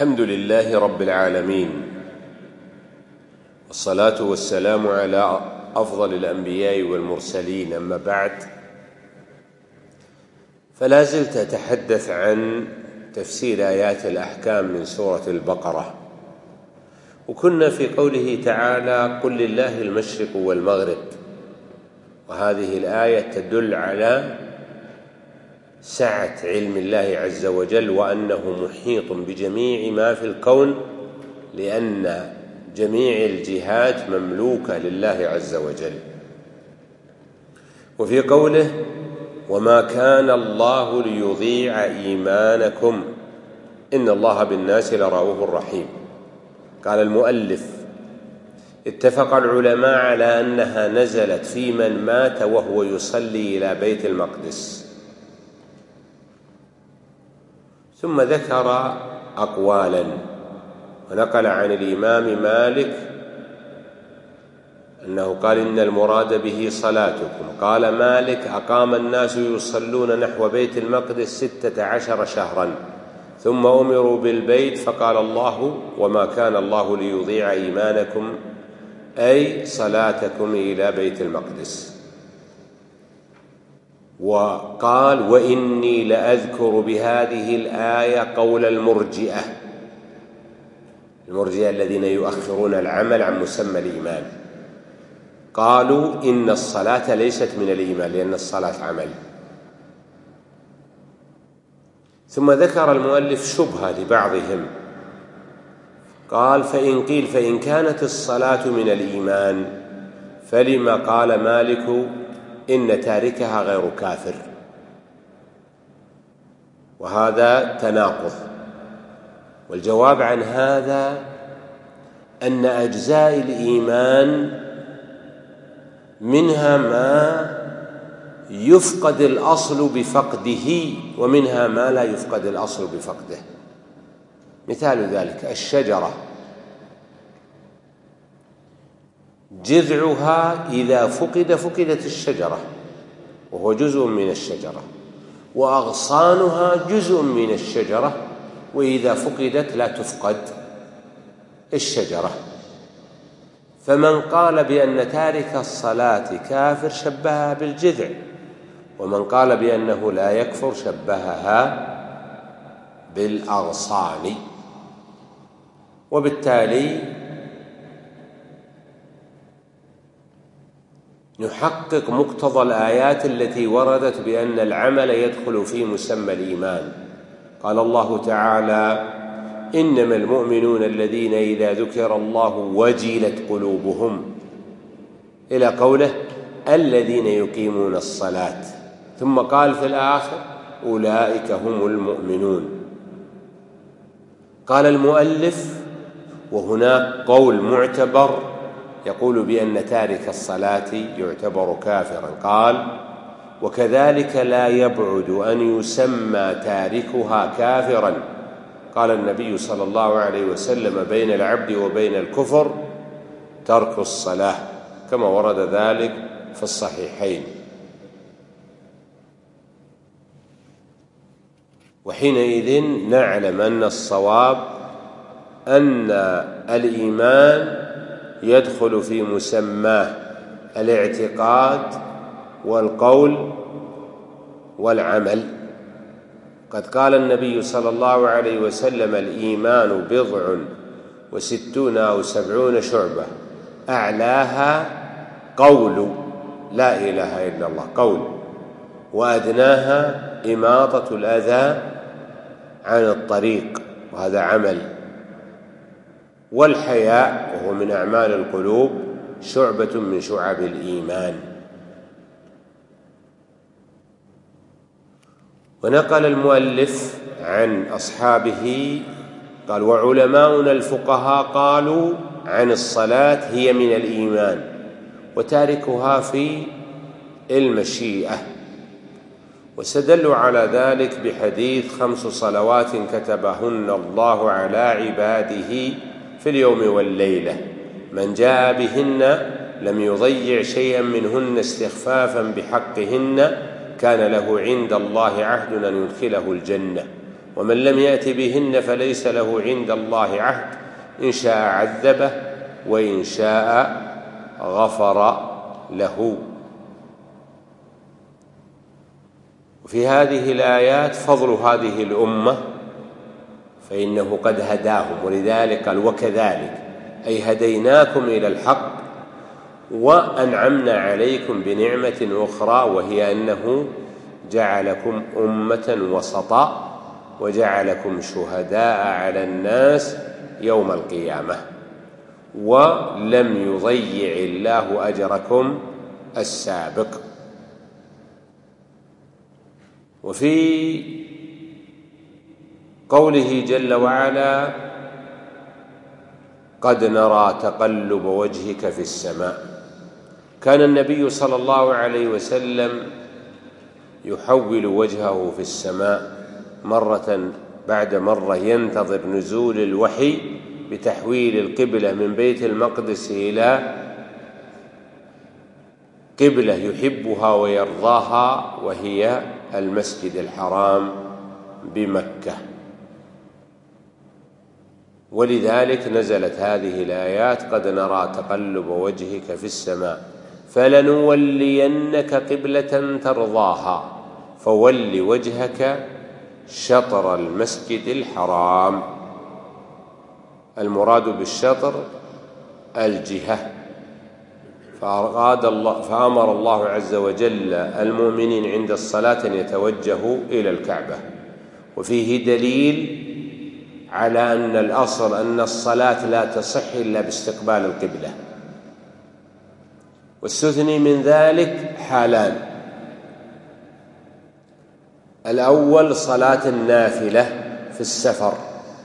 الحمد لله رب العالمين، والصلاة والسلام على أفضل الأنبياء والمرسلين. أما بعد، فلا زلت أتحدث عن تفسير آيات الأحكام من سورة البقرة، وكنا في قوله تعالى: قل لله المشرق والمغرب. وهذه الآية تدل على سعة علم الله عز وجل، وأنه محيط بجميع ما في الكون، لأن جميع الجهات مملوكة لله عز وجل. وفي قوله: وما كان الله ليضيع إيمانكم إن الله بالناس لرؤوف رحيم. قال المؤلف: اتفق العلماء على أنها نزلت في من مات وهو يصلي إلى بيت المقدس. ثم ذكر أقوالا، ونقل عن الإمام مالك أنه قال: إن المراد به صلاتكم. قال مالك: أقام الناس يصلون نحو بيت المقدس 16 شهرا، ثم أمروا بالبيت، فقال الله: وما كان الله ليضيع إيمانكم، أي صلاتكم إلى بيت المقدس. وقال: وإني لأذكر بهذه الآية قول المرجئة الذين يؤخرون العمل عن مسمى الإيمان. قالوا إن الصلاة ليست من الإيمان، لأن الصلاة عمل. ثم ذكر المؤلف شبهة لبعضهم، قال: فإن كانت الصلاة من الإيمان، فلما قال مالك إن تاركها غير كافر؟ وهذا تناقض. والجواب عن هذا أن أجزاء الإيمان منها ما يفقد الأصل بفقده، ومنها ما لا يفقد الأصل بفقده. مثال ذلك الشجرة، جذعها إذا فقدت الشجرة، وهو جزء من الشجرة، وأغصانها جزء من الشجرة، وإذا فقدت لا تفقد الشجرة. فمن قال بأن تارك الصلاة كافر شبهها بالجذع، ومن قال بأنه لا يكفر شبهها بالأغصان. وبالتالي نحقق مقتضى الآيات التي وردت بأن العمل يدخل في مسمى الإيمان. قال الله تعالى: إنما المؤمنون الذين إذا ذكر الله وجلت قلوبهم، إلى قوله: الذين يقيمون الصلاة. ثم قال في الآخر: أولئك هم المؤمنون. قال المؤلف: وهناك قول معتبر يقول بأن تارك الصلاة يعتبر كافرا. قال: وكذلك لا يبعد أن يسمى تاركها كافرا. قال النبي صلى الله عليه وسلم: بين العبد وبين الكفر ترك الصلاة، كما ورد ذلك في الصحيحين. وحينئذ نعلم أن الصواب أن الإيمان يدخل في مسماه الاعتقاد والقول والعمل. قد قال النبي صلى الله عليه وسلم: الإيمان 60 أو 70 شعبة، أعلاها قول لا إله إلا الله، قول، وأدناها إماطة الأذى عن الطريق، وهذا عمل. والحياء وهو من أعمال القلوب شعبة من شعب الإيمان. ونقل المؤلف عن أصحابه قال: وعلماؤنا الفقهاء قالوا عن الصلاة هي من الإيمان، وتاركها في المشيئة. واستدلوا على ذلك بحديث: 5 صلوات كتبهن الله على عباده في اليوم والليلة، من جاء بهن لم يضيع شيئا منهن استخفافا بحقهن كان له عند الله عهد أن يدخله الجنة. ومن لم يأت بهن فليس له عند الله عهد إن شاء عذبه وإن شاء غفر له. وفي هذه الآيات فضل هذه الأمة، فإنه قد هداهم، ولذلك قال وكذلك أي هديناكم إلى الحق وأنعمنا عليكم بنعمة أخرى، وهي أنه جعلكم أمة وسطا وجعلكم شهداء على الناس يوم القيامة، ولم يضيع الله أجركم السابق. وفي قوله جل وعلا قد نرى تقلب وجهك في السماء، كان النبي صلى الله عليه وسلم يحول وجهه في السماء مرة بعد مرة، ينتظر نزول الوحي بتحويل القبلة من بيت المقدس إلى قبلة يحبها ويرضاها، وهي المسجد الحرام بمكة. ولذلك نزلت هذه الآيات قد نرى تقلب وجهك في السماء فلنولينك قبلة ترضاها فول وجهك شطر المسجد الحرام. المراد بالشطر الجهة، فأمر الله عز وجل المؤمنين عند الصلاة أن يتوجهوا إلى الكعبة. وفيه دليل على أن الأصل أن الصلاة لا تصح إلا باستقبال القبلة، واستثني من ذلك حالان: الأول صلاة النافلة في السفر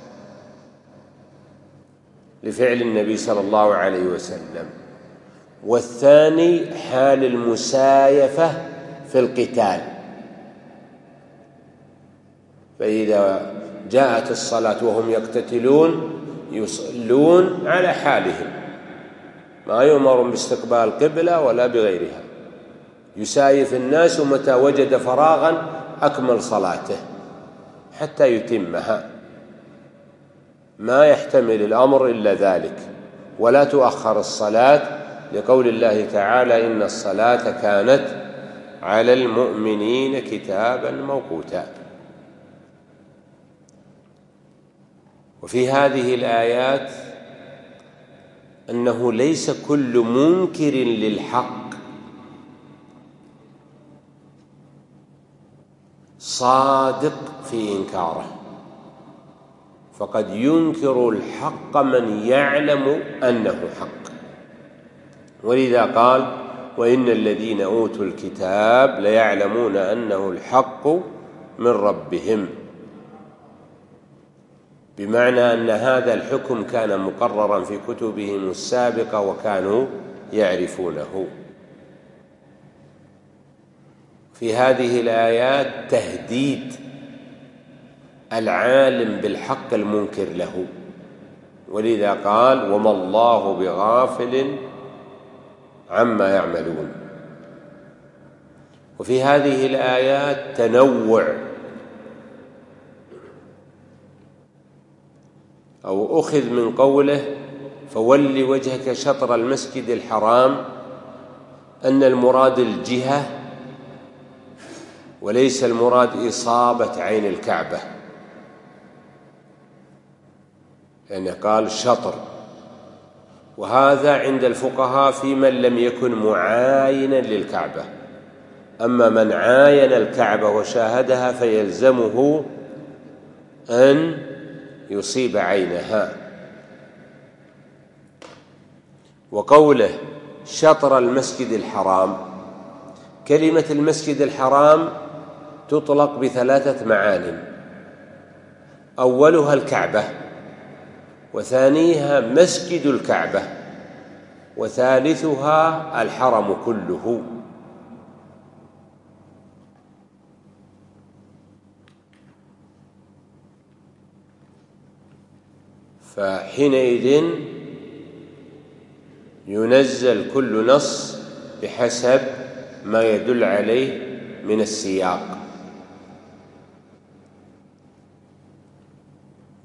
لفعل النبي صلى الله عليه وسلم، والثاني حال المسايفة في القتال، فإذا جاءت الصلاة وهم يقتتلون يصلون على حالهم، ما يؤمر باستقبال القبلة ولا بغيرها، يسايف الناس متى وجد فراغا أكمل صلاته حتى يتمها، ما يحتمل الأمر إلا ذلك. ولا تؤخر الصلاة لقول الله تعالى إن الصلاة كانت على المؤمنين كتابا موقوتا. وفي هذه الآيات أنه ليس كل منكر للحق صادق في إنكاره، فقد ينكر الحق من يعلم أنه حق. ولذا قال وإن الذين أوتوا الكتاب ليعلمون أنه الحق من ربهم، بمعنى أن هذا الحكم كان مقررا في كتبهم السابقة وكانوا يعرفونه. في هذه الآيات تهديد العالم بالحق المنكر له، ولذا قال وما الله بغافل عما يعملون. وفي هذه الآيات تنوع أو أخذ من قوله فول وجهك شطر المسجد الحرام أن المراد الجهة وليس المراد إصابة عين الكعبة، لأنه قال شطر، وهذا عند الفقهاء في من لم يكن معاينا للكعبة. أما من عاين الكعبة وشاهدها فيلزمه أن يصيب عينها. وقوله شطر المسجد الحرام، كلمة المسجد الحرام تطلق بثلاثة معان: أولها الكعبة، وثانيها مسجد الكعبة، وثالثها الحرم كله. فحينئذ ينزل كل نص بحسب ما يدل عليه من السياق.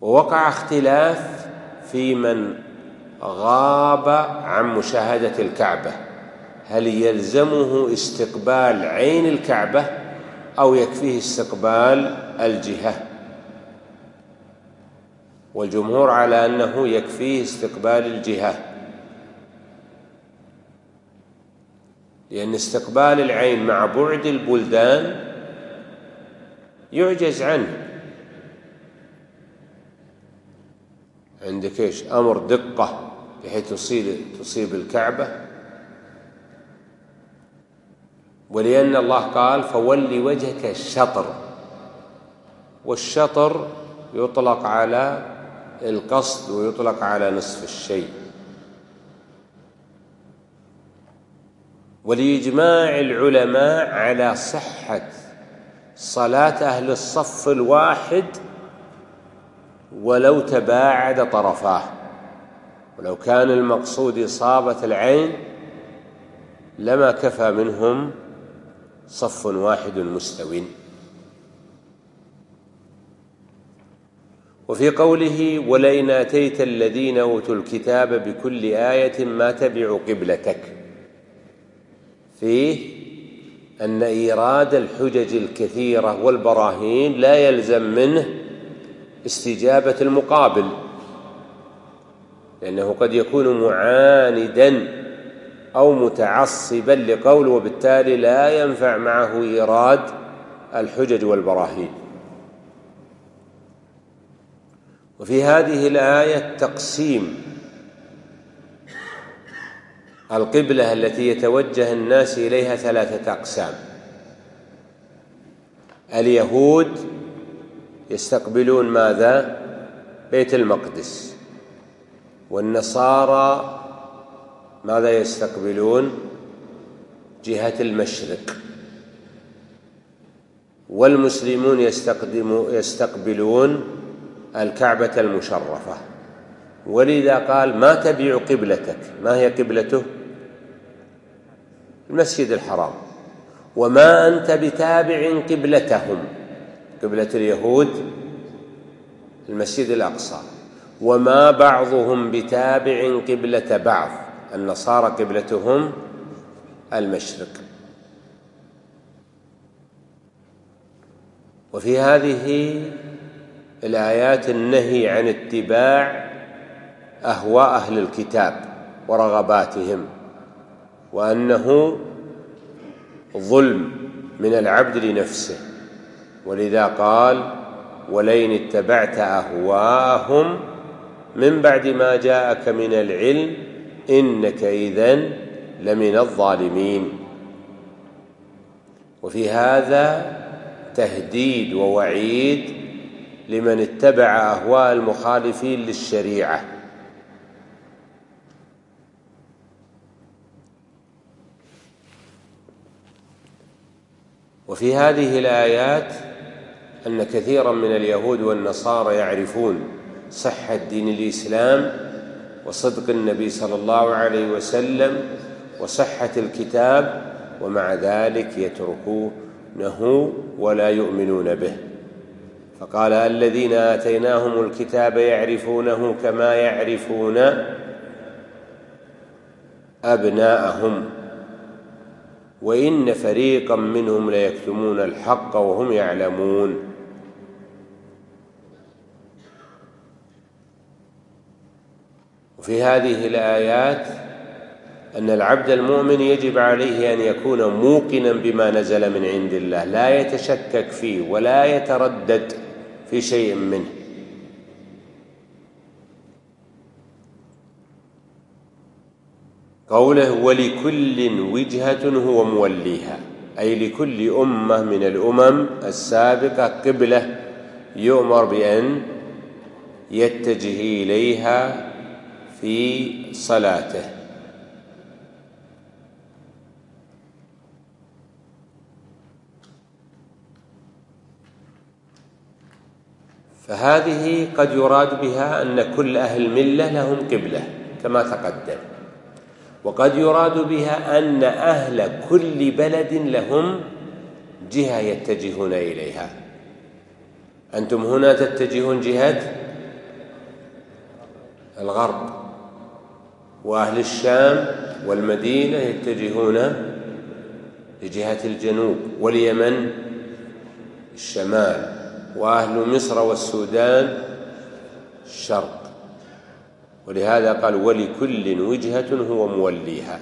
ووقع اختلاف في من غاب عن مشاهدة الكعبة، هل يلزمه استقبال عين الكعبة أو يكفيه استقبال الجهة؟ والجمهور على أنه يكفيه استقبال الجهة، لأن استقبال العين مع بعد البلدان يعجز عنه. عندك إيش؟ أمر دقة بحيث تصيب الكعبة، ولأن الله قال فولي وجهك الشطر، والشطر يطلق على القصد ويطلق على نصف الشيء. ولإجماع العلماء على صحة صلاة أهل الصف الواحد ولو تباعد طرفاه، ولو كان المقصود إصابة العين لما كفى منهم صف واحد مستو. وفي قوله ولئن آتيت الذين أوتوا الكتاب بكل آية ما تبعوا قبلتك، فيه أن إيراد الحجج الكثيرة والبراهين لا يلزم منه استجابة المقابل، لأنه قد يكون معاندا أو متعصبا لقول، وبالتالي لا ينفع معه إيراد الحجج والبراهين. وفي هذه الآية تقسيم القبلة التي يتوجه الناس إليها 3 أقسام. اليهود يستقبلون ماذا؟ بيت المقدس. والنصارى ماذا يستقبلون؟ جهة المشرق. والمسلمون يستقبلون الكعبة المشرفة. ولذا قال ما تبع قبلتك. ما هي قبلته؟ المسجد الحرام. وما أنت بتابع قبلتهم، قبلة اليهود المسجد الأقصى، وما بعضهم بتابع قبلة بعض، النصارى قبلتهم المشرق. وفي هذه الآيات النهي عن اتباع أهواء أهل الكتاب ورغباتهم، وأنه ظلم من العبد لنفسه. ولذا قال ولئن اتبعت أهواءهم من بعد ما جاءك من العلم إنك إذن لمن الظالمين. وفي هذا تهديد ووعيد لمن اتبع أهواء المخالفين للشريعة. وفي هذه الآيات أن كثيرا من اليهود والنصارى يعرفون صحة دين الإسلام وصدق النبي صلى الله عليه وسلم وصحة الكتاب، ومع ذلك يتركونه ولا يؤمنون به. فقال الذين آتيناهم الكتاب يعرفونه كما يعرفون أبناءهم وإن فريقا منهم ليكتمون الحق وهم يعلمون. وفي هذه الآيات أن العبد المؤمن يجب عليه أن يكون موقنا بما نزل من عند الله، لا يتشكك فيه ولا يتردد في شيء منه. قوله ولكل وجهة هو موليها، أي لكل أمة من الأمم السابقة قبلة يؤمر بأن يتجه إليها في صلاته. فهذه قد يراد بها أن كل أهل الملة لهم قبلة كما تقدم، وقد يراد بها أن أهل كل بلد لهم جهة يتجهون إليها. أنتم هنا تتجهون جهة الغرب، وأهل الشام والمدينة يتجهون لجهة الجنوب، واليمن الشمال، وأهل مصر والسودان الشرق. ولهذا قال ولكل وجهة هو موليها.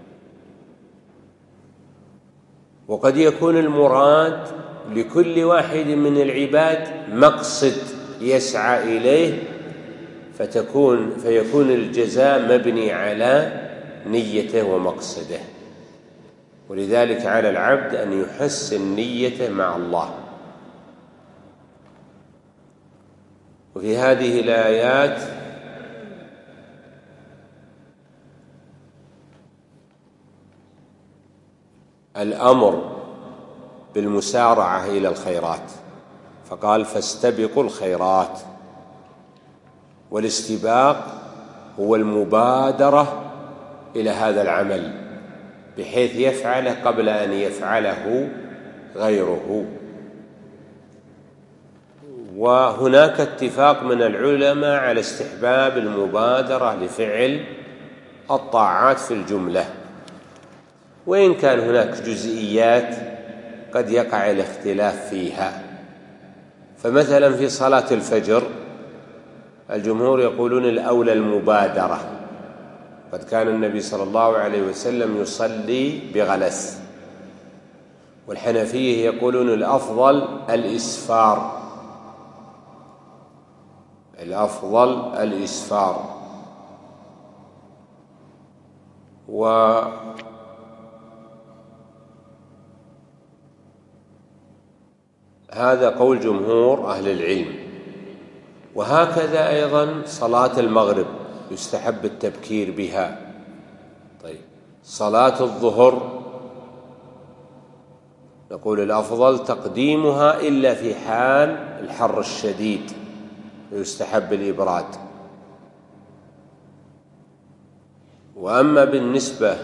وقد يكون المراد لكل واحد من العباد مقصد يسعى إليه، فيكون الجزاء مبني على نيته ومقصده. ولذلك على العبد أن يحسن نيته مع الله. وفي هذه الآيات الأمر بالمسارعة إلى الخيرات، فقال فاستبقوا الخيرات. والاستباق هو المبادرة إلى هذا العمل بحيث يفعله قبل أن يفعله غيره. وهناك اتفاق من العلماء على استحباب المبادرة لفعل الطاعات في الجملة، وإن كان هناك جزئيات قد يقع الاختلاف فيها. فمثلا في صلاة الفجر الجمهور يقولون الأولى المبادرة، قد كان النبي صلى الله عليه وسلم يصلي بغلس. والحنفية يقولون الأفضل الإسفار، الأفضل الإسفار. وهذا قول جمهور أهل العلم. وهكذا أيضا صلاة المغرب يستحب التبكير بها. طيب صلاة الظهر نقول الأفضل تقديمها إلا في حال الحر الشديد، يستحب الإبراد. وأما بالنسبة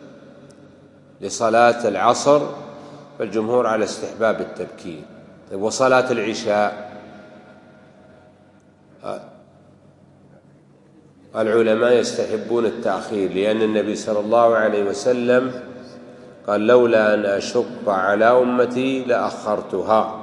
لصلاة العصر فالجمهور على استحباب التبكير. طيب وصلاة العشاء العلماء يستحبون التأخير، لأن النبي صلى الله عليه وسلم قال لولا أن أشق على أمتي لأخرتها.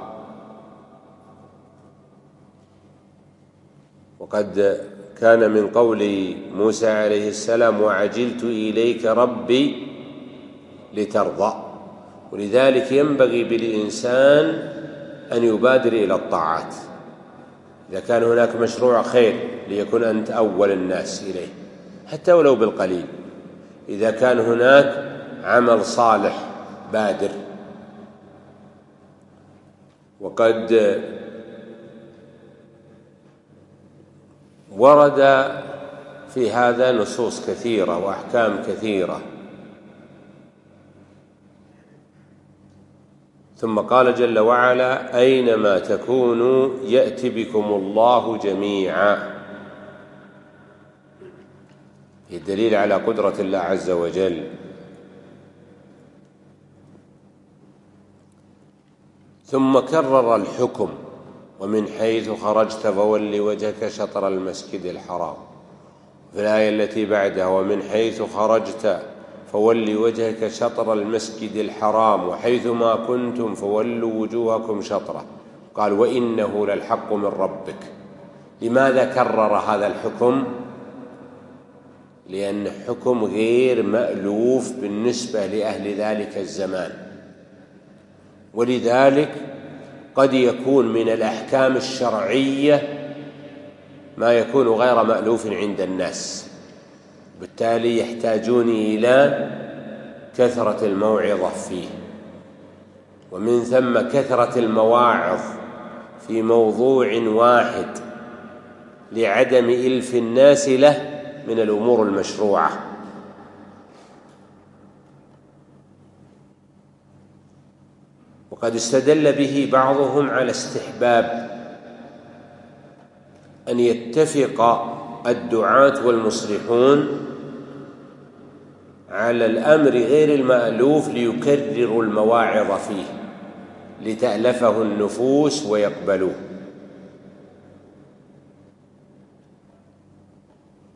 وقد كان من قول موسى عليه السلام وعجلت إليك ربي لترضى. ولذلك ينبغي بالإنسان أن يبادر إلى الطاعات إذا كان هناك مشروع خير، ليكن أنت أول الناس إليه حتى ولو بالقليل. إذا كان هناك عمل صالح بادر. وقد ورد في هذا نصوص كثيرة وأحكام كثيرة. ثم قال جل وعلا أينما تكونوا يأت بكم الله جميعا، الدليل على قدرة الله عز وجل. ثم كرر الحكم ومن حيث خرجت فول وجهك شطر المسجد الحرام. في الآية التي بعدها ومن حيث خرجت فول وجهك شطر المسجد الحرام وحيث ما كنتم فولوا وجوهكم شطره. قال وإنه للحق من ربك. لماذا كرر هذا الحكم؟ لأن حكم غير مألوف بالنسبة لأهل ذلك الزمان، ولذلك قد يكون من الأحكام الشرعية ما يكون غير مألوف عند الناس، بالتالي يحتاجون إلى كثرة الموعظة فيه. ومن ثم كثرة المواعظ في موضوع واحد لعدم إلف الناس له من الأمور المشروعة. وقد استدل به بعضهم على استحباب أن يتفق الدعاة والمصلحون على الأمر غير المألوف ليكرروا المواعظ فيه لتألفه النفوس ويقبلوه.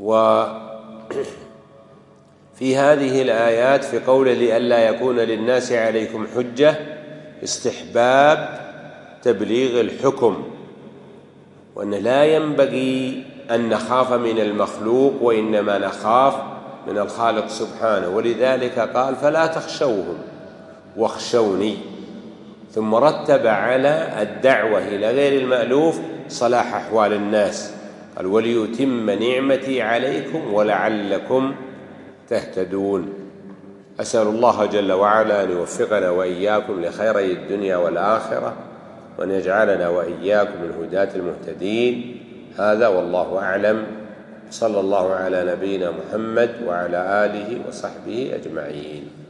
وفي هذه الآيات في قوله لئلا يكون للناس عليكم حجة استحباب تبليغ الحكم، وأن لا ينبغي أن نخاف من المخلوق وإنما نخاف من الخالق سبحانه، ولذلك قال فلا تخشوهم واخشوني، ثم رتب على الدعوة إلى غير المألوف صلاح أحوال الناس، قال وليتم نعمتي عليكم ولعلكم تهتدون. أسأل الله جل وعلا أن يوفقنا وإياكم لخيري الدنيا والآخرة، وأن يجعلنا وإياكم من هداة المهتدين. هذا والله أعلم، صلى الله على نبينا محمد وعلى آله وصحبه أجمعين.